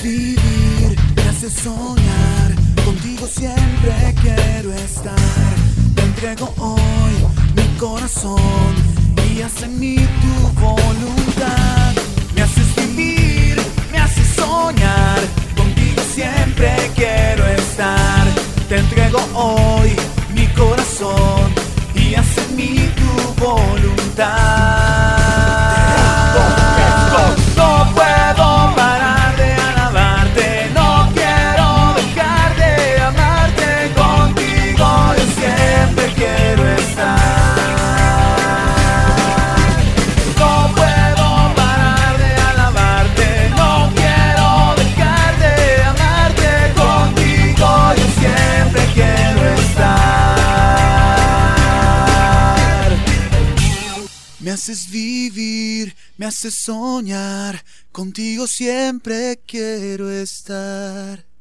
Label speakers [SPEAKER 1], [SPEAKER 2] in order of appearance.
[SPEAKER 1] vivir, me haces soñar, contigo siempre quiero estar. Te entrego hoy mi corazón y haz en mí tu voluntad. Me haces vivir, me haces soñar, contigo siempre quiero estar. Te entrego hoy mi corazón y haz en mí tu voluntad. No puedo parar de alabarte, no quiero dejar de amarte, contigo yo siempre quiero estar. No puedo parar de alabarte, no quiero dejar de amarte, contigo yo siempre quiero estar. Me haces vivir, me haces soñar, contigo siempre quiero estar.